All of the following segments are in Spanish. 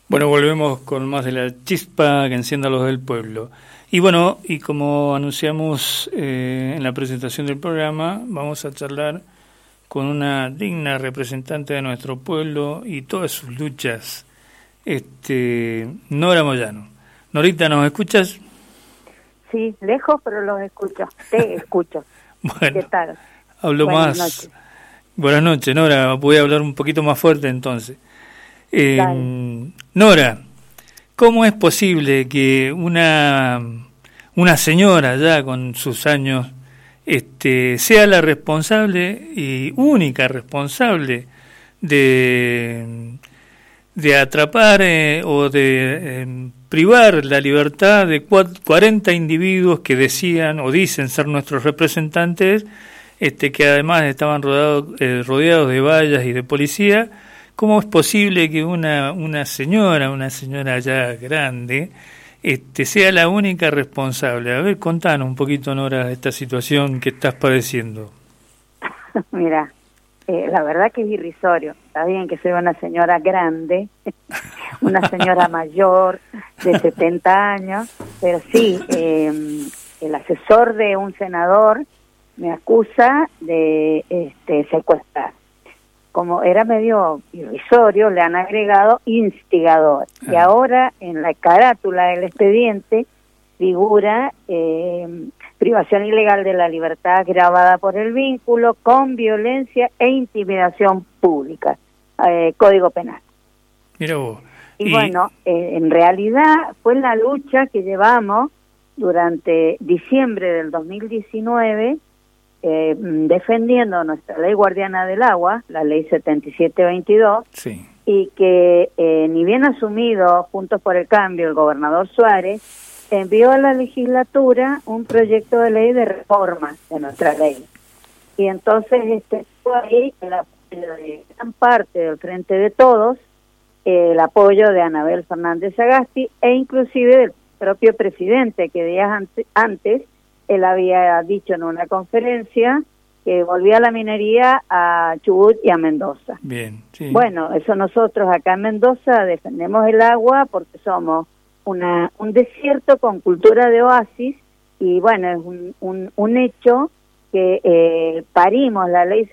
Bueno, volvemos con más de la chispa que encienda los del pueblo. Y bueno, y como anunciamos en la presentación del programa, vamos a charlar con una digna representante de nuestro pueblo y todas sus luchas, Nora Moyano. Norita, ¿nos escuchas? Sí, lejos, pero los escucho. Te escucho. Bueno, ¿qué tal? Hablo Buenas más. Noches. Buenas noches, Nora. Voy a hablar un poquito más fuerte entonces. Nora, ¿cómo es posible que una señora ya con sus años sea la responsable y única responsable de atrapar o de privar la libertad de 40 individuos que decían o dicen ser nuestros representantes, que además estaban rodeados de vallas y de policía? ¿Cómo es posible que una señora ya grande, sea la única responsable? A ver, contanos un poquito, Nora, esta situación que estás padeciendo. Mira, la verdad que es irrisorio. Está bien que soy una señora grande, una señora mayor de 70 años, pero sí, el asesor de un senador me acusa de secuestrar. Como era medio irrisorio, le han agregado instigador. Y ahora en la carátula del expediente figura privación ilegal de la libertad agravada por el vínculo con violencia e intimidación pública, Código Penal. Mira vos. Y bueno, en realidad fue la lucha que llevamos durante diciembre del 2019, defendiendo nuestra ley guardiana del agua, la ley 7722, sí, y que ni bien asumido Juntos por el Cambio, el gobernador Suárez envió a la legislatura un proyecto de ley de reforma de nuestra ley. Y entonces fue ahí el apoyo de gran parte del Frente de Todos, el apoyo de Anabel Fernández Sagasti e inclusive del propio presidente, que días antes él había dicho en una conferencia que volvía la minería a Chubut y a Mendoza. Bien, sí. Bueno, eso nosotros acá en Mendoza defendemos el agua porque somos un desierto con cultura de oasis y bueno, es un hecho que parimos la ley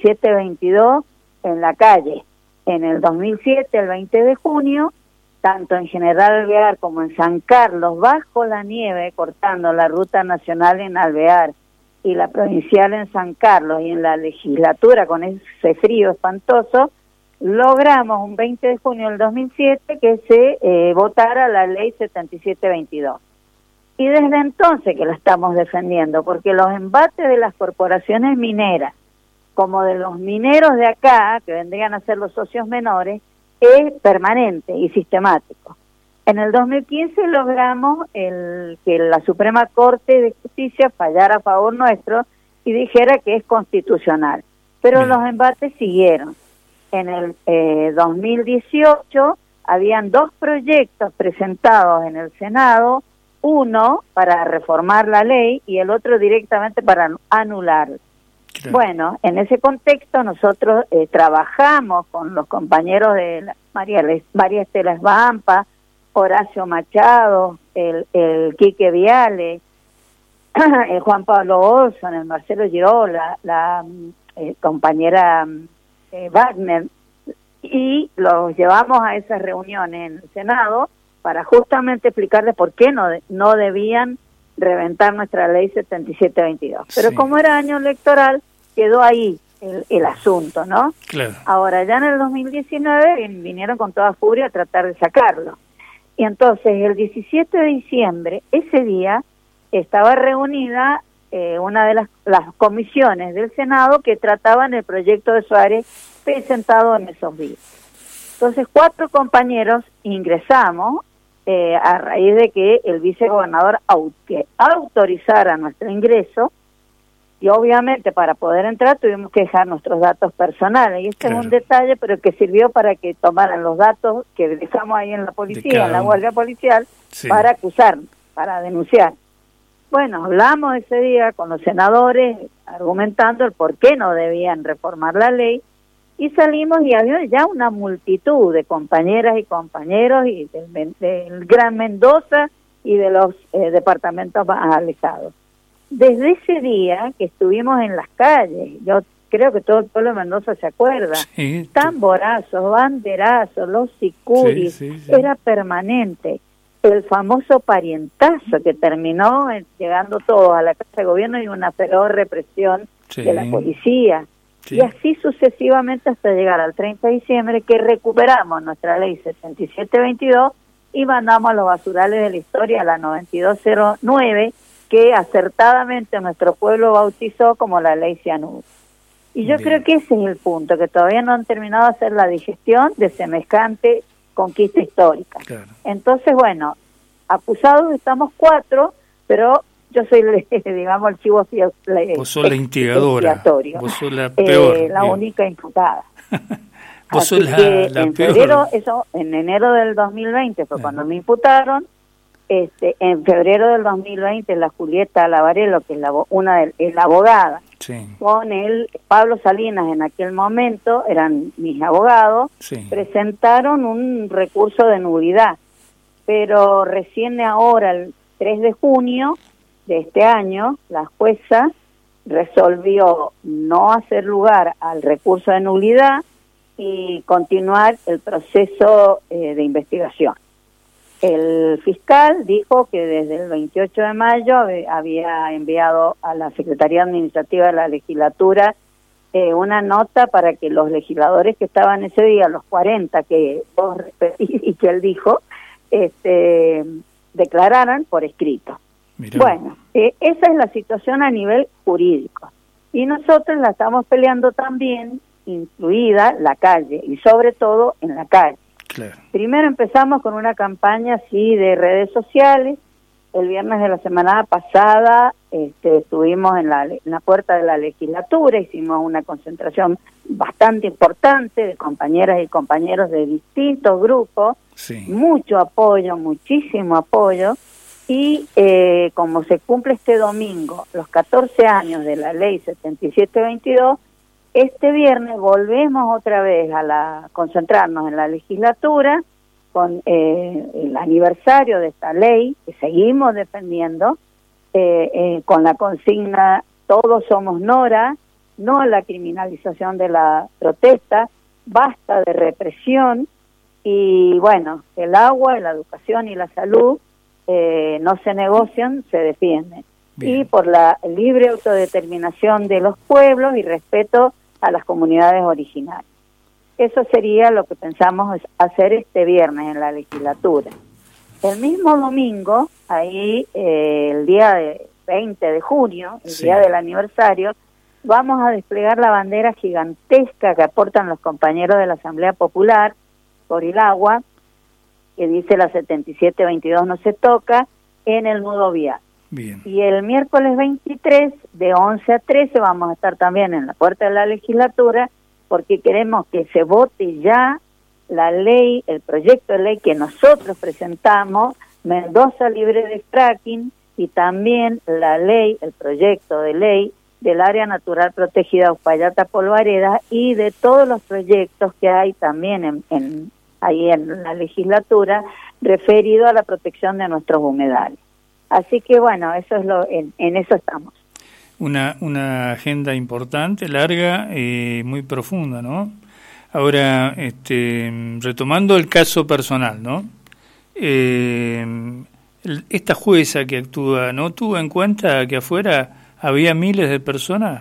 7722 en la calle. En el 2007, el 20 de junio, tanto en General Alvear como en San Carlos, bajo la nieve, cortando la ruta nacional en Alvear y la provincial en San Carlos, y en la legislatura con ese frío espantoso, logramos un 20 de junio del 2007 que se votara la ley 7722. Y desde entonces que la estamos defendiendo, porque los embates de las corporaciones mineras, como de los mineros de acá, que vendrían a ser los socios menores, es permanente y sistemático. En el 2015 logramos que la Suprema Corte de Justicia fallara a favor nuestro y dijera que es constitucional. Pero los embates siguieron. En el 2018 habían 2 proyectos presentados en el Senado, uno para reformar la ley y el otro directamente para anularla. Claro. Bueno, en ese contexto nosotros trabajamos con los compañeros de María Estela Esbampa, Horacio Machado, el Quique Viale, el Juan Pablo Olson, el Marcelo Girola, la compañera Wagner, y los llevamos a esas reuniones en el Senado para justamente explicarles por qué no debían reventar nuestra ley 7722. Pero sí, como era año electoral, quedó ahí el asunto, ¿no? Claro. Ahora, ya en el 2019 vinieron con toda furia a tratar de sacarlo. Y entonces, el 17 de diciembre, ese día, estaba reunida una de las comisiones del Senado que trataban el proyecto de Suárez presentado en esos días. Entonces, 4 compañeros ingresamos a raíz de que el vicegobernador autorizara nuestro ingreso, y obviamente para poder entrar tuvimos que dejar nuestros datos personales, y este es un detalle, pero que sirvió para que tomaran los datos que dejamos ahí en la policía, en la guardia policial, para acusarnos, para denunciar. Bueno, hablamos ese día con los senadores argumentando el por qué no debían reformar la ley, y salimos y había ya una multitud de compañeras y compañeros y del Gran Mendoza y de los departamentos más alejados. Desde ese día que estuvimos en las calles, yo creo que todo el pueblo de Mendoza se acuerda, sí, tamborazos, banderazos, los sicuris, sí, era permanente. El famoso parientazo que terminó llegando todos a la Casa de Gobierno y una feroz represión de la policía. Sí. Y así sucesivamente hasta llegar al 30 de diciembre que recuperamos nuestra ley 7722 y mandamos a los basurales de la historia a la 9209 que acertadamente nuestro pueblo bautizó como la ley Cianuro. Y yo creo que ese es el punto, que todavía no han terminado de hacer la digestión de semejante conquista histórica. Claro. Entonces, bueno, acusados estamos 4, pero yo soy, digamos, el chivo vos sos la instigadora, vos sos la peor. La única imputada. Vos sos la en peor. Febrero, en enero del 2020 fue cuando me imputaron. En febrero del 2020, la Julieta Lavarello, que es la abogada, sí, con el Pablo Salinas en aquel momento, eran mis abogados, sí, presentaron un recurso de nulidad, pero recién ahora, el 3 de junio de este año, la jueza resolvió no hacer lugar al recurso de nulidad y continuar el proceso de investigación. El fiscal dijo que desde el 28 de mayo había enviado a la Secretaría Administrativa de la Legislatura una nota para que los legisladores que estaban ese día, los 40 que vos repetís y que él dijo, declararan por escrito. Mirá. Bueno, esa es la situación a nivel jurídico. Y nosotros la estamos peleando también, incluida la calle, y sobre todo en la calle. Claro. Primero empezamos con una campaña así de redes sociales. El viernes de la semana pasada estuvimos en la puerta de la legislatura, hicimos una concentración bastante importante de compañeras y compañeros de distintos grupos, sí, mucho apoyo, muchísimo apoyo, y como se cumple este domingo los 14 años de la ley 7722, este viernes volvemos otra vez a concentrarnos en la legislatura con el aniversario de esta ley que seguimos defendiendo, con la consigna "Todos somos Nora", no a la criminalización de la protesta, basta de represión, y bueno, el agua, la educación y la salud no se negocian, se defienden. Bien. Y por la libre autodeterminación de los pueblos y respeto a las comunidades originarias. Eso sería lo que pensamos hacer este viernes en la legislatura. El mismo domingo, ahí el día 20 de junio, el día del aniversario, vamos a desplegar la bandera gigantesca que aportan los compañeros de la Asamblea Popular por el agua, que dice la 7722 no se toca, en el nudo vial. Bien. Y el miércoles 23, de 11 a 13, vamos a estar también en la puerta de la legislatura, porque queremos que se vote ya la ley, el proyecto de ley que nosotros presentamos, Mendoza libre de fracking, y también la ley, el proyecto de ley del área natural protegida Uspallata Polvareda, y de todos los proyectos que hay también ahí en la legislatura referido a la protección de nuestros humedales. Así que bueno, eso es en eso estamos. Una agenda importante, larga y muy profunda, ¿no? Ahora, retomando el caso personal, ¿no? Esta jueza que actúa, ¿no tuvo en cuenta que afuera había miles de personas?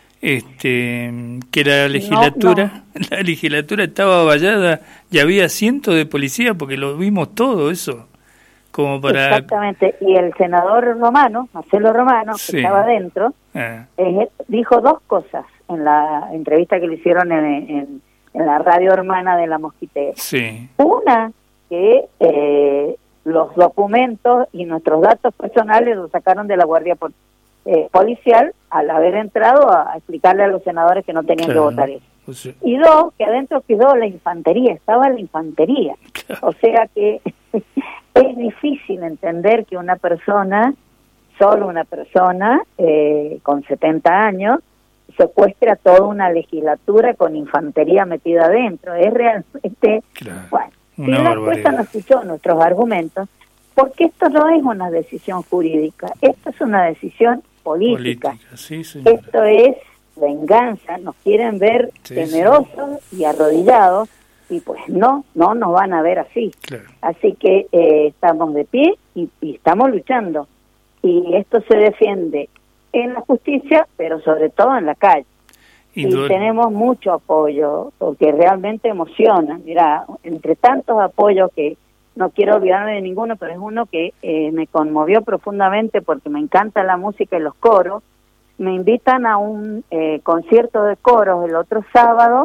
Que la legislatura, la legislatura estaba vallada y había cientos de policías, porque lo vimos todo eso. Como para... Exactamente, y el senador Romano, Marcelo Romano, que estaba adentro, dijo dos cosas en la entrevista que le hicieron en la radio hermana de La Mosquitera. Sí. Una, que los documentos y nuestros datos personales los sacaron de la Guardia Policial al haber entrado a explicarle a los senadores que no tenían que votar eso. Pues, y dos, que adentro quedó la infantería, estaba la infantería. Claro. O sea que... es difícil entender que una persona, solo una persona, con 70 años, secuestra toda una legislatura con infantería metida adentro. Es realmente, bueno, si la jueza no escuchó nuestros argumentos, porque esto no es una decisión jurídica, esto es una decisión política. Sí, esto es venganza, nos quieren ver temerosos y arrodillados, y pues no nos van a ver así. Así que estamos de pie y estamos luchando, y esto se defiende en la justicia, pero sobre todo en la calle. Y tenemos mucho apoyo, porque realmente emociona. Mira, entre tantos apoyos que no quiero olvidarme de ninguno, pero es uno que me conmovió profundamente porque me encanta la música y los coros. Me invitan a un concierto de coros el otro sábado,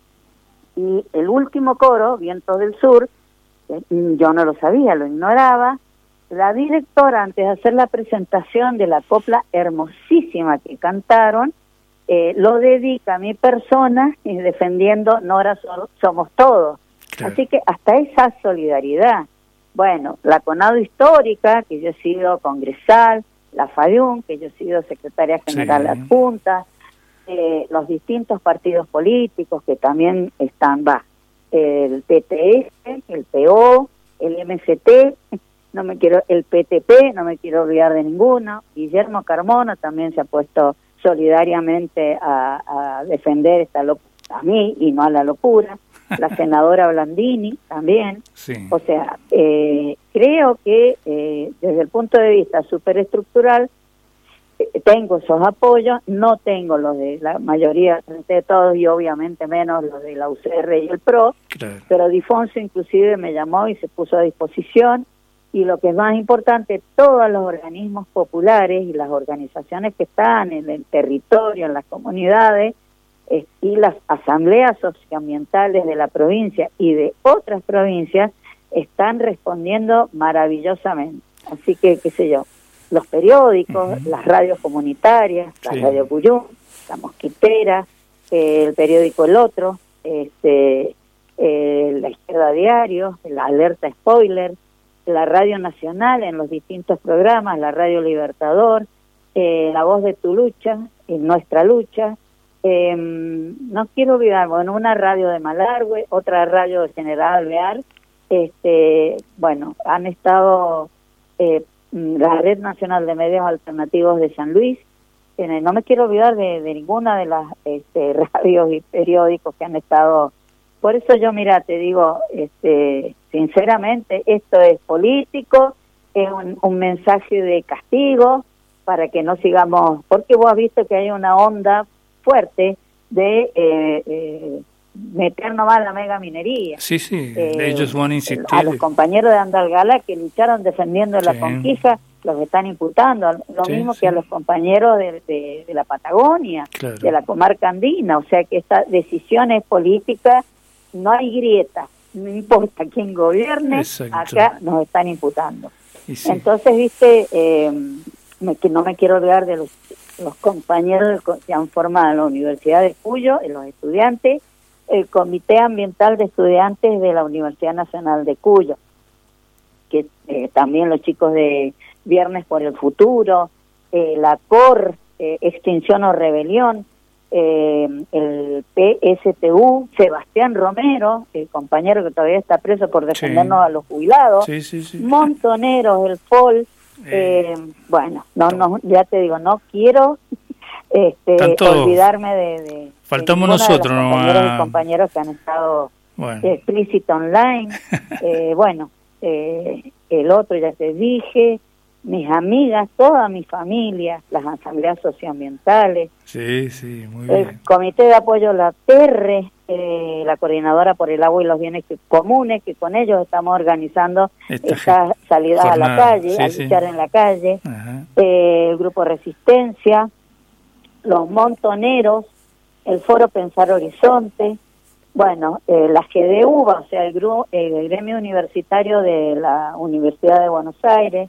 y el último coro, Vientos del Sur, yo no lo sabía, lo ignoraba. La directora, antes de hacer la presentación de la copla hermosísima que cantaron, lo dedica a mi persona, defendiendo Nora Somos Todos. Así que hasta esa solidaridad. Bueno, la CONADO histórica, que yo he sido congresal, la FADIUM, que yo he sido secretaria general adjunta, los distintos partidos políticos que también están, el PTS, el PO, el MCT, el PTP, no me quiero olvidar de ninguno. Guillermo Carmona también se ha puesto solidariamente a defender a mí y no a la locura. La senadora Blandini también. O sea, creo que desde el punto de vista superestructural tengo esos apoyos, no tengo los de la mayoría de todos, y obviamente menos los de la UCR y el PRO, pero Difonso inclusive me llamó y se puso a disposición. Y lo que es más importante, todos los organismos populares y las organizaciones que están en el territorio, en las comunidades, y las asambleas socioambientales de la provincia y de otras provincias están respondiendo maravillosamente. Así que, qué sé yo, los periódicos, las radios comunitarias, la Radio Cuyum, La Mosquitera, el periódico El Otro, La Izquierda Diario, la Alerta Spoiler, la Radio Nacional en los distintos programas, la Radio Libertador, La Voz de tu Lucha, Nuestra Lucha, no quiero olvidar, bueno, una radio de Malargüe, otra radio de General Alvear, bueno, han estado la Red Nacional de Medios Alternativos de San Luis, no me quiero olvidar de ninguna de las radios y periódicos que han estado. Por eso yo, mira, te digo, sinceramente, esto es político, es un mensaje de castigo para que no sigamos, porque vos has visto que hay una onda fuerte de meter nomás la mega minería. Ellos van a insistir. A los compañeros de Andalgalá que lucharon defendiendo la conquista, los están imputando, lo mismo que a los compañeros de la Patagonia, de la comarca andina. O sea que esta decisión es política, no hay grieta, no importa quién gobierne, acá nos están imputando. Entonces, viste, que no me quiero olvidar de los compañeros que han formado la Universidad de Cuyo, los estudiantes, el Comité Ambiental de Estudiantes de la Universidad Nacional de Cuyo, que también los chicos de Viernes por el Futuro, la COR, Extinción o Rebelión, el PSTU, Sebastián Romero, el compañero que todavía está preso por defendernos a los jubilados, Montoneros, el FOL, bueno, ya te digo, no quiero olvidarme de faltamos nosotros, de compañeros que han estado explícito online, bueno, el otro ya te dije, mis amigas, toda mi familia, las asambleas socioambientales, muy bien. El Comité de Apoyo, la TERRE, la Coordinadora por el Agua y los Bienes Comunes, que con ellos estamos organizando estas salidas a la calle, a luchar en la calle, el Grupo Resistencia, los Montoneros, el Foro Pensar Horizonte, bueno, la GDUBA, o sea, el gremio universitario de la Universidad de Buenos Aires,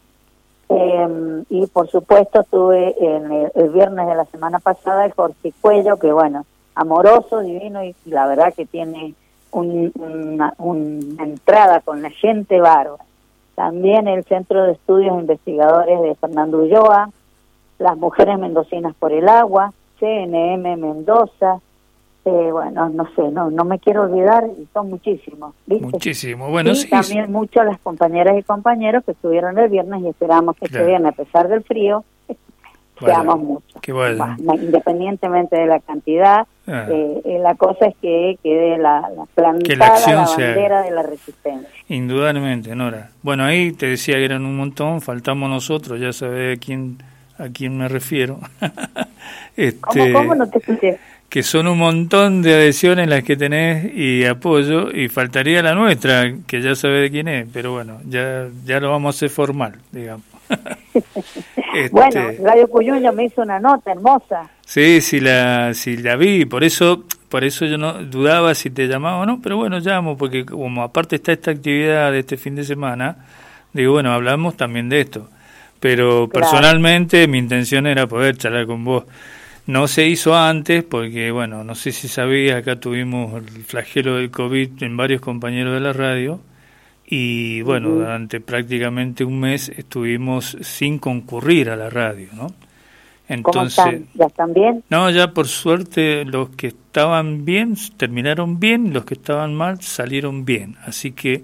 y por supuesto tuve el viernes de la semana pasada el Jorge Cuello, que bueno, amoroso, divino, y la verdad que tiene una entrada con la gente bárbara. También el Centro de Estudios Investigadores de Fernando Ulloa, las Mujeres Mendocinas por el Agua, CNM Mendoza, bueno, no sé, no me quiero olvidar, y son muchísimos, ¿viste? Muchísimo, bueno, y sí. también muchas las compañeras y compañeros que estuvieron el viernes y esperamos que este viernes, a pesar del frío, seamos muchos. Independientemente de la cantidad, la cosa es que quede la plantada, la bandera de la resistencia. Indudablemente, Nora. Bueno, ahí te decía que eran un montón, faltamos nosotros, ya sabés a quién me refiero. ¿Cómo no te escuché? Que son un montón de adhesiones las que tenés y apoyo, y faltaría la nuestra, que ya sabés de quién es, pero bueno, ya lo vamos a hacer formal, digamos. Bueno, Radio Cuyuño me hizo una nota hermosa. Sí, la vi, por eso yo no dudaba si te llamaba o no, pero bueno, llamo, porque como aparte está esta actividad de este fin de semana, digo, bueno, hablamos también de esto, pero personalmente mi intención era poder charlar con vos. No se hizo antes porque, bueno, no sé si sabías, acá tuvimos el flagelo del COVID en varios compañeros de la radio, y bueno, durante prácticamente un mes estuvimos sin concurrir a la radio, ¿no? Entonces, ¿cómo están? ¿Ya están bien? No, ya por suerte los que estaban bien terminaron bien, los que estaban mal salieron bien, así que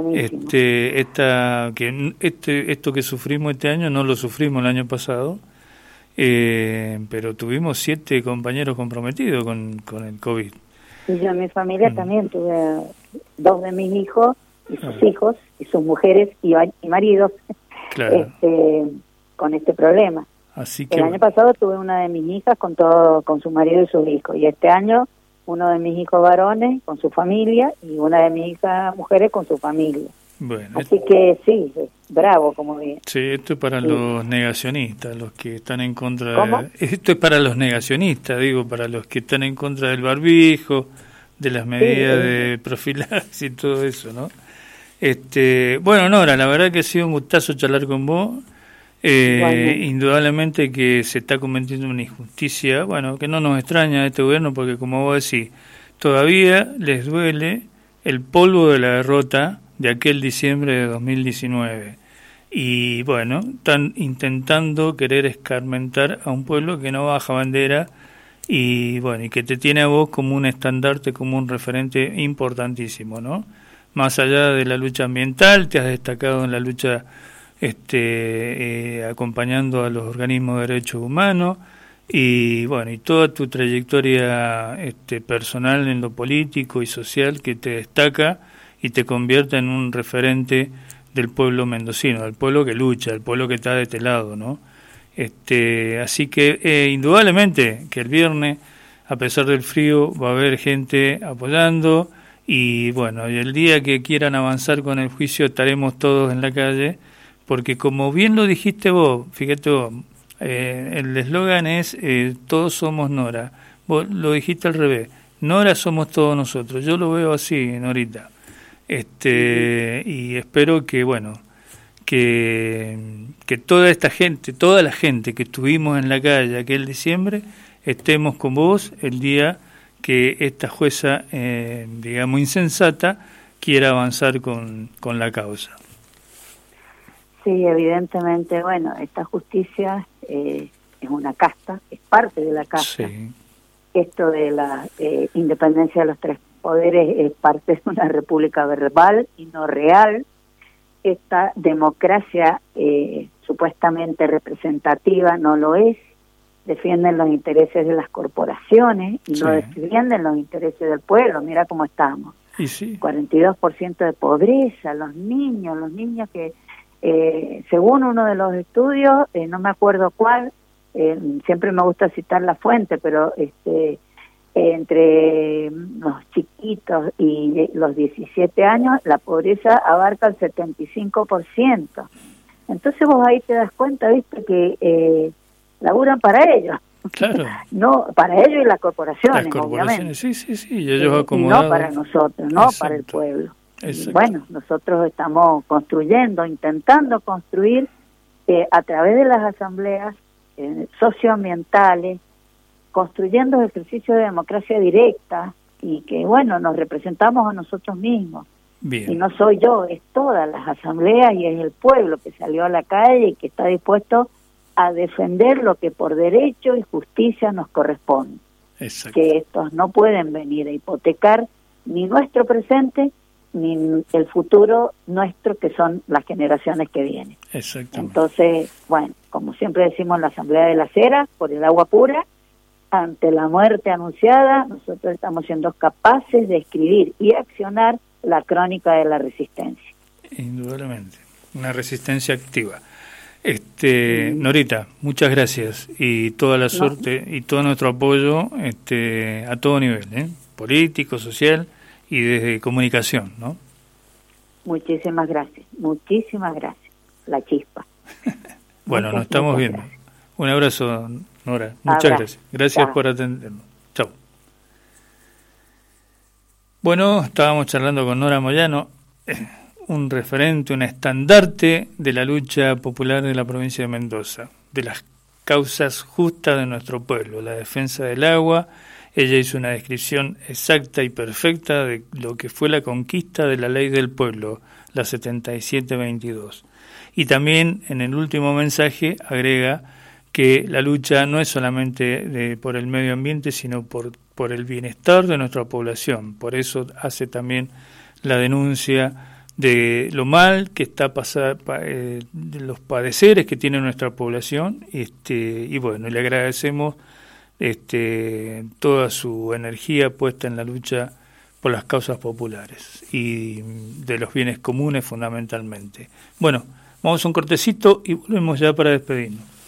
esto que sufrimos este año no lo sufrimos el año pasado, pero tuvimos 7 compañeros comprometidos con el COVID. Y yo en mi familia también tuve 2 de mis hijos y sus hijos y sus mujeres y maridos con este problema. Así que el año pasado tuve una de mis hijas con su marido y sus hijos, y este año uno de mis hijos varones con su familia y una de mis hijas mujeres con su familia. Bueno, así que sí, bravo, como bien. Sí, esto es para los negacionistas, los que están en contra esto es para los negacionistas, digo, para los que están en contra del barbijo, de las medidas de profilaxis y todo eso, ¿no? Bueno, Nora, la verdad que ha sido un gustazo charlar con vos. Indudablemente que se está cometiendo una injusticia, bueno, que no nos extraña de este gobierno, porque como vos decís, todavía les duele el polvo de la derrota de aquel diciembre de 2019, y bueno, están intentando querer escarmentar a un pueblo que no baja bandera, y bueno, y que te tiene a vos como un estandarte, como un referente importantísimo, ¿no? Más allá de la lucha ambiental, te has destacado en la lucha acompañando a los organismos de derechos humanos, y bueno, y toda tu trayectoria personal en lo político y social que te destaca y te convierte en un referente del pueblo mendocino, del pueblo que lucha, del pueblo que está de este lado, ¿no? Así que indudablemente que el viernes, a pesar del frío, va a haber gente apoyando, y bueno, y el día que quieran avanzar con el juicio estaremos todos en la calle, porque como bien lo dijiste vos, fíjate vos, el eslogan es todos somos Nora. Vos lo dijiste al revés, Nora somos todos nosotros. Yo lo veo así, Norita. Y espero que, bueno, que toda esta gente, toda la gente que estuvimos en la calle aquel diciembre, estemos con vos el día que esta jueza, digamos, insensata, quiera avanzar con la causa. Sí, evidentemente, bueno, esta justicia es una casta, es parte de la casta. Sí. Esto de la independencia de los 3 poderes es parte de una república verbal y no real. Esta democracia supuestamente representativa no lo es. Defienden los intereses de las corporaciones y no defienden los intereses del pueblo. Mira cómo estamos. Y sí. 42% de pobreza, los niños que según uno de los estudios, no me acuerdo cuál, siempre me gusta citar la fuente, pero entre los chiquitos y los 17 años, la pobreza abarca el 75%. Entonces vos ahí te das cuenta, viste, que laburan para ellos. Claro. No, para ellos y las corporaciones, obviamente. Sí, y ellos acomodados. Y no para nosotros, no para el pueblo. Y bueno, nosotros estamos construyendo, intentando construir a través de las asambleas socioambientales, construyendo ejercicios de democracia directa, y que bueno, nos representamos a nosotros mismos. Bien. Y no soy yo, es todas las asambleas y es el pueblo que salió a la calle y que está dispuesto a defender lo que por derecho y justicia nos corresponde. Exacto. Que estos no pueden venir a hipotecar ni nuestro presente ni el futuro nuestro, que son las generaciones que vienen. Exactamente. Entonces, bueno, como siempre decimos en la Asamblea de las Heras, por el agua pura, ante la muerte anunciada, nosotros estamos siendo capaces de escribir y accionar la crónica de la resistencia. Indudablemente, una resistencia activa. Norita, muchas gracias y toda la suerte y todo nuestro apoyo a todo nivel, político, social y desde comunicación, ¿no? Muchísimas gracias, la chispa. Bueno, nos estamos viendo. Gracias. Un abrazo, Nora, muchas gracias. Gracias por atendernos. Chao. Bueno, estábamos charlando con Nora Moyano, un referente, un estandarte de la lucha popular de la provincia de Mendoza, de las causas justas de nuestro pueblo, la defensa del agua. Ella hizo una descripción exacta y perfecta de lo que fue la conquista de la ley del pueblo, la 7722. Y también en el último mensaje agrega que la lucha no es solamente por el medio ambiente, sino por el bienestar de nuestra población. Por eso hace también la denuncia de lo mal que está pasando, de los padeceres que tiene nuestra población, y bueno, le agradecemos toda su energía puesta en la lucha por las causas populares y de los bienes comunes fundamentalmente. Bueno, vamos a un cortecito y volvemos ya para despedirnos.